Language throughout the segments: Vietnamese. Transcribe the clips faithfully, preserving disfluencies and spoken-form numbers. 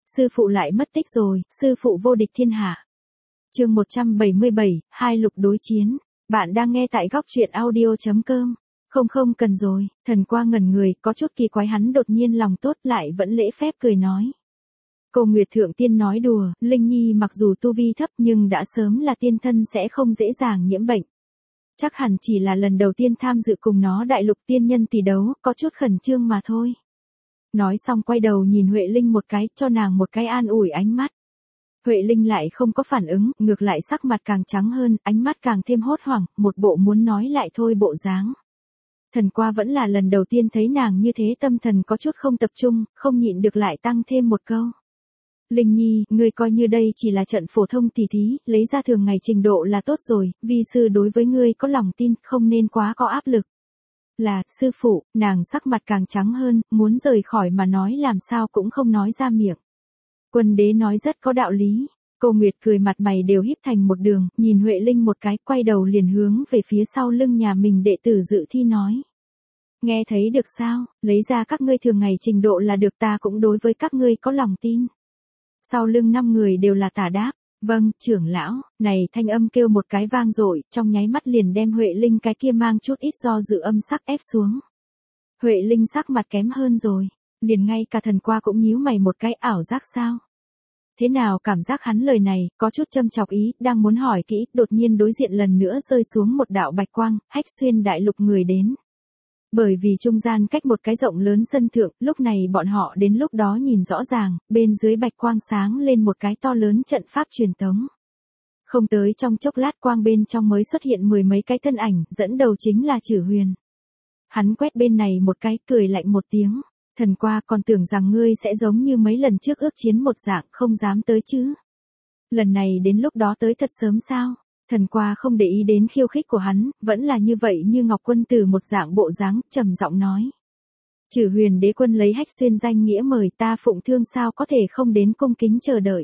sư phụ lại mất tích rồi, sư phụ vô địch thiên hạ. Chương một trăm bảy mươi bảy, hai lục đối chiến. Bạn đang nghe tại góc truyện audio chấm com. Không không cần rồi, Thần Qua ngẩn người, có chút kỳ quái, hắn đột nhiên lòng tốt lại vẫn lễ phép cười nói. Cô Nguyệt Thượng Tiên nói đùa, Linh Nhi mặc dù tu vi thấp nhưng đã sớm là tiên thân, sẽ không dễ dàng nhiễm bệnh. Chắc hẳn chỉ là lần đầu tiên tham dự cùng nó đại lục tiên nhân tỷ đấu, có chút khẩn trương mà thôi. Nói xong quay đầu nhìn Huệ Linh một cái, cho nàng một cái an ủi ánh mắt. Huệ Linh lại không có phản ứng, ngược lại sắc mặt càng trắng hơn, ánh mắt càng thêm hốt hoảng, một bộ muốn nói lại thôi bộ dáng. Thần Qua vẫn là lần đầu tiên thấy nàng như thế, tâm thần có chút không tập trung, không nhịn được lại tăng thêm một câu. Linh Nhi, ngươi coi như đây chỉ là trận phổ thông tỉ thí, lấy ra thường ngày trình độ là tốt rồi, vi sư đối với ngươi có lòng tin, không nên quá có áp lực. Là, sư phụ, nàng sắc mặt càng trắng hơn, muốn rời khỏi mà nói làm sao cũng không nói ra miệng. Quân đế nói rất có đạo lý. Cô Nguyệt cười, mặt mày đều híp thành một đường, nhìn Huệ Linh một cái, quay đầu liền hướng về phía sau lưng nhà mình đệ tử dự thi nói. Nghe thấy được sao, lấy ra các ngươi thường ngày trình độ là được, ta cũng đối với các ngươi có lòng tin. Sau lưng năm người đều là tả đáp. Vâng, trưởng lão. Này thanh âm kêu một cái vang dội, trong nháy mắt liền đem Huệ Linh cái kia mang chút ít do dự âm sắc ép xuống. Huệ Linh sắc mặt kém hơn rồi, liền ngay cả Thần Qua cũng nhíu mày một cái, ảo giác sao? Thế nào, cảm giác hắn lời này có chút châm chọc ý, đang muốn hỏi kỹ, đột nhiên đối diện lần nữa rơi xuống một đạo bạch quang, hách xuyên đại lục người đến. Bởi vì trung gian cách một cái rộng lớn sân thượng, lúc này bọn họ đến lúc đó nhìn rõ ràng, bên dưới bạch quang sáng lên một cái to lớn trận pháp truyền tống. Không tới trong chốc lát, quang bên trong mới xuất hiện mười mấy cái thân ảnh, dẫn đầu chính là Chử Huyền. Hắn quét bên này một cái, cười lạnh một tiếng. Thần Qua, còn tưởng rằng ngươi sẽ giống như mấy lần trước ước chiến một dạng, không dám tới chứ. Lần này đến lúc đó tới thật sớm sao? Thần Qua không để ý đến khiêu khích của hắn, vẫn là như vậy như Ngọc Quân Tử một dạng bộ dáng, trầm giọng nói. Chử Huyền đế quân lấy hách xuyên danh nghĩa mời ta phụng thương, sao có thể không đến cung kính chờ đợi.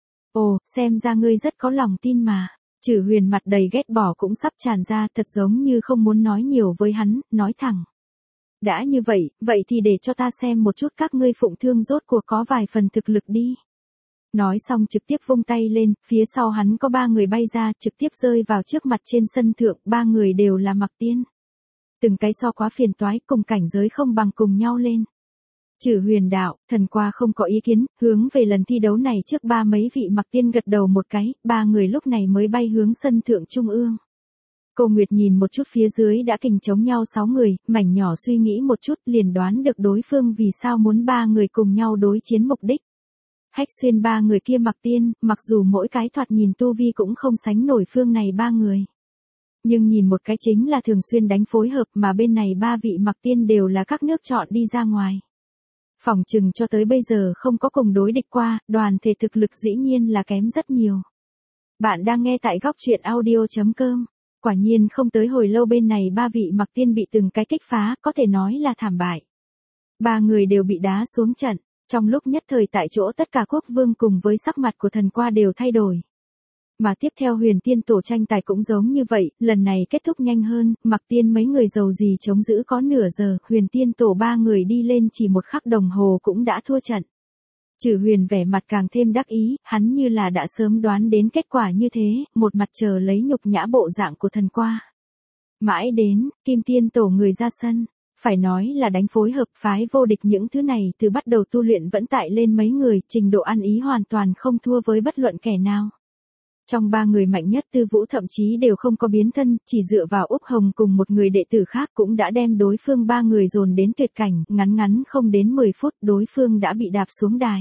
Ồ, xem ra ngươi rất có lòng tin mà. Chử Huyền mặt đầy ghét bỏ cũng sắp tràn ra, thật giống như không muốn nói nhiều với hắn, nói thẳng. Đã như vậy, vậy thì để cho ta xem một chút các ngươi phụng thương rốt cuộc có vài phần thực lực đi. Nói xong trực tiếp vung tay lên, phía sau hắn có ba người bay ra, trực tiếp rơi vào trước mặt trên sân thượng, ba người đều là mặc tiên. Từng cái so quá phiền toái, cùng cảnh giới không bằng cùng nhau lên. Chử Huyền đạo, Thần Qua không có ý kiến, hướng về lần thi đấu này trước ba mấy vị mặc tiên gật đầu một cái, ba người lúc này mới bay hướng sân thượng trung ương. Cô Nguyệt nhìn một chút phía dưới đã kình chống nhau sáu người, mảnh nhỏ suy nghĩ một chút liền đoán được đối phương vì sao muốn ba người cùng nhau đối chiến mục đích. Hách xuyên ba người kia mặc tiên, mặc dù mỗi cái thoạt nhìn tu vi cũng không sánh nổi phương này ba người. Nhưng nhìn một cái chính là thường xuyên đánh phối hợp, mà bên này ba vị mặc tiên đều là các nước chọn đi ra ngoài. Phỏng chừng cho tới bây giờ không có cùng đối địch qua, đoàn thể thực lực dĩ nhiên là kém rất nhiều. Bạn đang nghe tại góc truyện audio chấm com. Quả nhiên không tới hồi lâu bên này ba vị mặc tiên bị từng cái kích phá, có thể nói là thảm bại. Ba người đều bị đá xuống trận, trong lúc nhất thời tại chỗ tất cả quốc vương cùng với sắc mặt của Thần Qua đều thay đổi. Mà tiếp theo Huyền Tiên tổ tranh tài cũng giống như vậy, lần này kết thúc nhanh hơn, mặc tiên mấy người giàu gì chống giữ có nửa giờ, Huyền Tiên tổ ba người đi lên chỉ một khắc đồng hồ cũng đã thua trận. Chử Huyền vẻ mặt càng thêm đắc ý, hắn như là đã sớm đoán đến kết quả như thế, một mặt chờ lấy nhục nhã bộ dạng của Thần Qua. Mãi đến, Kim Tiên tổ người ra sân, phải nói là đánh phối hợp, phái vô địch những thứ này từ bắt đầu tu luyện vẫn tại lên mấy người, trình độ ăn ý hoàn toàn không thua với bất luận kẻ nào. Trong ba người mạnh nhất Tư Vũ thậm chí đều không có biến thân, chỉ dựa vào Úc Hồng cùng một người đệ tử khác cũng đã đem đối phương ba người dồn đến tuyệt cảnh, ngắn ngắn không đến mười phút đối phương đã bị đạp xuống đài.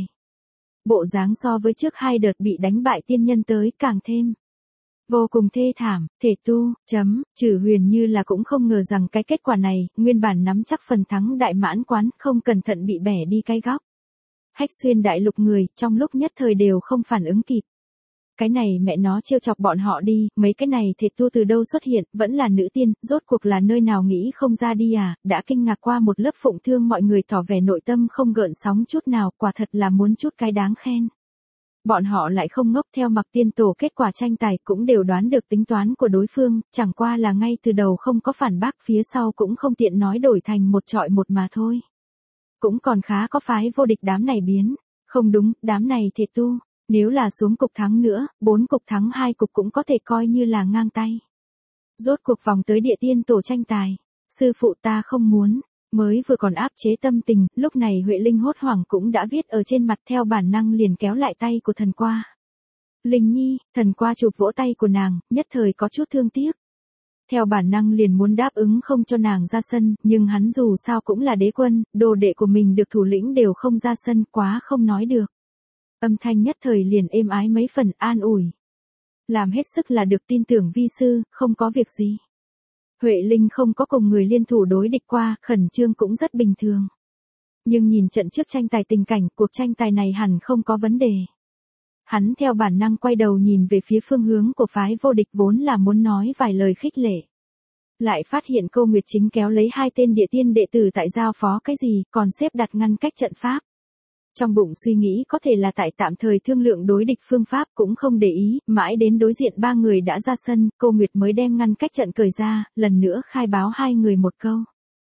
Bộ dáng so với trước hai đợt bị đánh bại tiên nhân tới càng thêm vô cùng thê thảm, thể tu, chấm, Chử Huyền như là cũng không ngờ rằng cái kết quả này, nguyên bản nắm chắc phần thắng đại mãn quán, không cẩn thận bị bẻ đi cái góc. Hách xuyên đại lục người, trong lúc nhất thời đều không phản ứng kịp. Cái này mẹ nó trêu chọc bọn họ đi, mấy cái này thể tu từ đâu xuất hiện, vẫn là nữ tiên, rốt cuộc là nơi nào nghĩ không ra đi à, đã kinh ngạc qua một lớp phụng thương mọi người tỏ vẻ nội tâm không gợn sóng chút nào, quả thật là muốn chút cái đáng khen. Bọn họ lại không ngốc, theo mặc tiên tổ kết quả tranh tài cũng đều đoán được tính toán của đối phương, chẳng qua là ngay từ đầu không có phản bác, phía sau cũng không tiện nói đổi thành một trọi một mà thôi. Cũng còn khá có phái vô địch đám này biến. Không đúng, đám này thể tu, nếu là xuống cục thắng nữa, bốn cục thắng hai cục cũng có thể coi như là ngang tay. Rốt cuộc vòng tới địa tiên tổ tranh tài. Sư phụ ta không muốn, mới vừa còn áp chế tâm tình, lúc này Huệ Linh hốt hoảng cũng đã viết ở trên mặt, theo bản năng liền kéo lại tay của thần qua. Linh Nhi, thần qua chụp vỗ tay của nàng, nhất thời có chút thương tiếc. Theo bản năng liền muốn đáp ứng không cho nàng ra sân, nhưng hắn dù sao cũng là đế quân, đồ đệ của mình được thủ lĩnh đều không ra sân, quá không nói được. Âm thanh nhất thời liền êm ái mấy phần, an ủi. Làm hết sức là được, tin tưởng vi sư, không có việc gì. Huệ Linh không có cùng người liên thủ đối địch qua, khẩn trương cũng rất bình thường. Nhưng nhìn trận trước tranh tài tình cảnh, cuộc tranh tài này hẳn không có vấn đề. Hắn theo bản năng quay đầu nhìn về phía phương hướng của phái vô địch, vốn là muốn nói vài lời khích lệ. Lại phát hiện Câu Nguyệt chính kéo lấy hai tên địa tiên đệ tử tại giao phó cái gì, còn xếp đặt ngăn cách trận pháp. Trong bụng suy nghĩ có thể là tại tạm thời thương lượng đối địch phương pháp, cũng không để ý, mãi đến đối diện ba người đã ra sân, Câu Nguyệt mới đem ngăn cách trận cởi ra, lần nữa khai báo hai người một câu.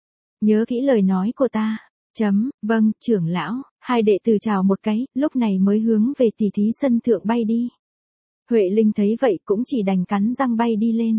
Nhớ kỹ lời nói của ta. Chấm, vâng, trưởng lão. Hai đệ tử chào một cái, lúc này mới hướng về tỷ thí sân thượng bay đi. Huệ Linh thấy vậy cũng chỉ đành cắn răng bay đi lên.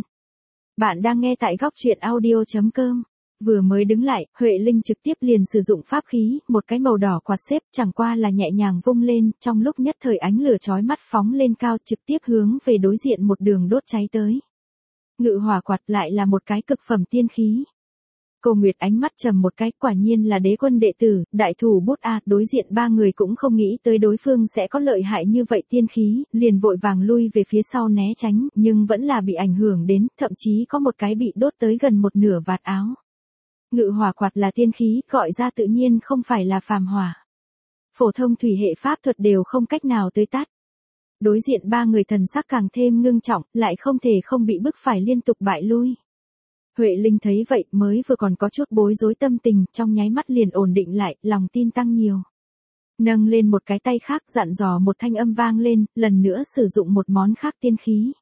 Bạn đang nghe tại góc truyện audio chấm com. Vừa mới đứng lại, Huệ Linh trực tiếp liền sử dụng pháp khí, một cái màu đỏ quạt xếp, chẳng qua là nhẹ nhàng vung lên, trong lúc nhất thời ánh lửa chói mắt phóng lên cao, trực tiếp hướng về đối diện một đường đốt cháy tới. Ngự hỏa quạt lại là một cái cực phẩm tiên khí. Cô Nguyệt ánh mắt trầm một cái, quả nhiên là đế quân đệ tử, đại thủ bút a, đối diện ba người cũng không nghĩ tới đối phương sẽ có lợi hại như vậy tiên khí, liền vội vàng lui về phía sau né tránh, nhưng vẫn là bị ảnh hưởng đến, thậm chí có một cái bị đốt tới gần một nửa vạt áo. Ngự hỏa quạt là tiên khí, gọi ra tự nhiên không phải là phàm hỏa. Phổ thông thủy hệ pháp thuật đều không cách nào tưới tắt. Đối diện ba người thần sắc càng thêm ngưng trọng, lại không thể không bị bức phải liên tục bại lui. Huệ Linh thấy vậy mới vừa còn có chút bối rối tâm tình, trong nháy mắt liền ổn định lại, lòng tin tăng nhiều. Nâng lên một cái tay khác, dặn dò một thanh âm vang lên, lần nữa sử dụng một món khác tiên khí.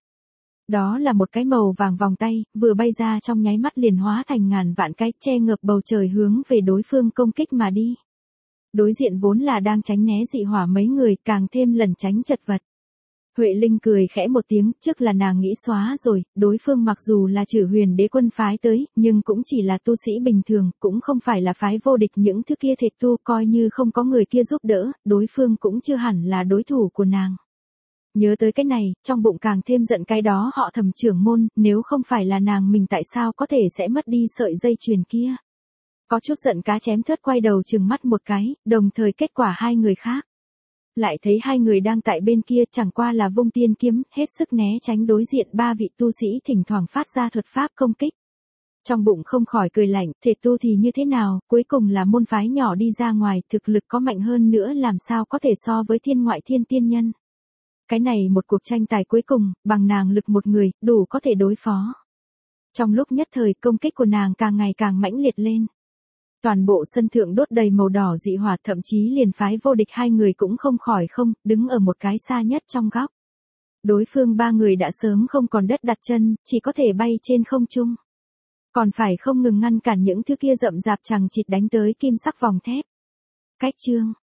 Đó là một cái màu vàng vòng tay, vừa bay ra trong nháy mắt liền hóa thành ngàn vạn cái, che ngập bầu trời hướng về đối phương công kích mà đi. Đối diện vốn là đang tránh né dị hỏa mấy người, càng thêm lần tránh chật vật. Huệ Linh cười khẽ một tiếng, trước là nàng nghĩ xóa rồi, đối phương mặc dù là Trử Huyền Đế quân phái tới, nhưng cũng chỉ là tu sĩ bình thường, cũng không phải là phái vô địch, những thứ kia thể tu, coi như không có người kia giúp đỡ, đối phương cũng chưa hẳn là đối thủ của nàng. Nhớ tới cái này, trong bụng càng thêm giận cái đó họ Thẩm trưởng môn, nếu không phải là nàng mình tại sao có thể sẽ mất đi sợi dây chuyền kia. Có chút giận cá chém thớt quay đầu trừng mắt một cái, đồng thời kết quả hai người khác. Lại thấy hai người đang tại bên kia, chẳng qua là vung tiên kiếm, hết sức né tránh đối diện ba vị tu sĩ thỉnh thoảng phát ra thuật pháp công kích. Trong bụng không khỏi cười lạnh, thể tu thì như thế nào, cuối cùng là môn phái nhỏ đi ra ngoài, thực lực có mạnh hơn nữa làm sao có thể so với thiên ngoại thiên tiên nhân. Cái này một cuộc tranh tài cuối cùng, bằng nàng lực một người, đủ có thể đối phó. Trong lúc nhất thời, công kích của nàng càng ngày càng mãnh liệt lên. Toàn bộ sân thượng đốt đầy màu đỏ dị hỏa, thậm chí liền phái vô địch hai người cũng không khỏi không, đứng ở một cái xa nhất trong góc. Đối phương ba người đã sớm không còn đất đặt chân, chỉ có thể bay trên không trung. Còn phải không ngừng ngăn cản những thứ kia rậm rạp chằng chịt đánh tới kim sắc vòng thép. Cách chương,